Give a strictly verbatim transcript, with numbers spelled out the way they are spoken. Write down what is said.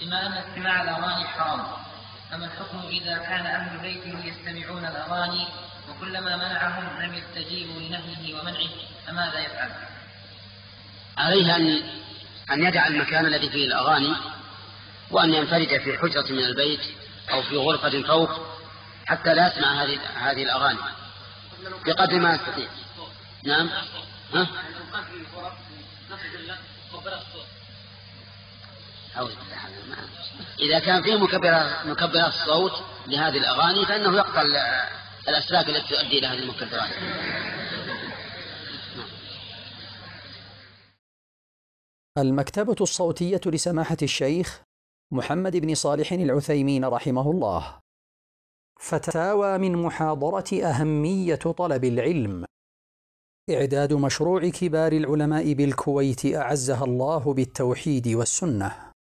بما أن استماع الأغاني حرام، فما الحكم إذا كان أهل بيته يستمعون الأغاني وكلما منعهم لم يستجيبوا لنهيه ومنعه، فماذا يفعل؟ عليه أن أن يدع المكان الذي فيه الأغاني، وأن ينفرد في حجرة من البيت أو في غرفة فوق حتى لا يسمع هذه هذه الأغاني بقدر ما يستطيع. نعم. ها؟ إذا كان فيه مكبرات الصوت لهذه الأغاني فإنه يقطع الأسلاك التي تؤدي إلى هذه المكبرات. المكتبة الصوتية لسماحة الشيخ محمد بن صالح العثيمين رحمه الله. فتاوى من محاضرة أهمية طلب العلم. إعداد مشروع كبار العلماء بالكويت أعزها الله بالتوحيد والسنة.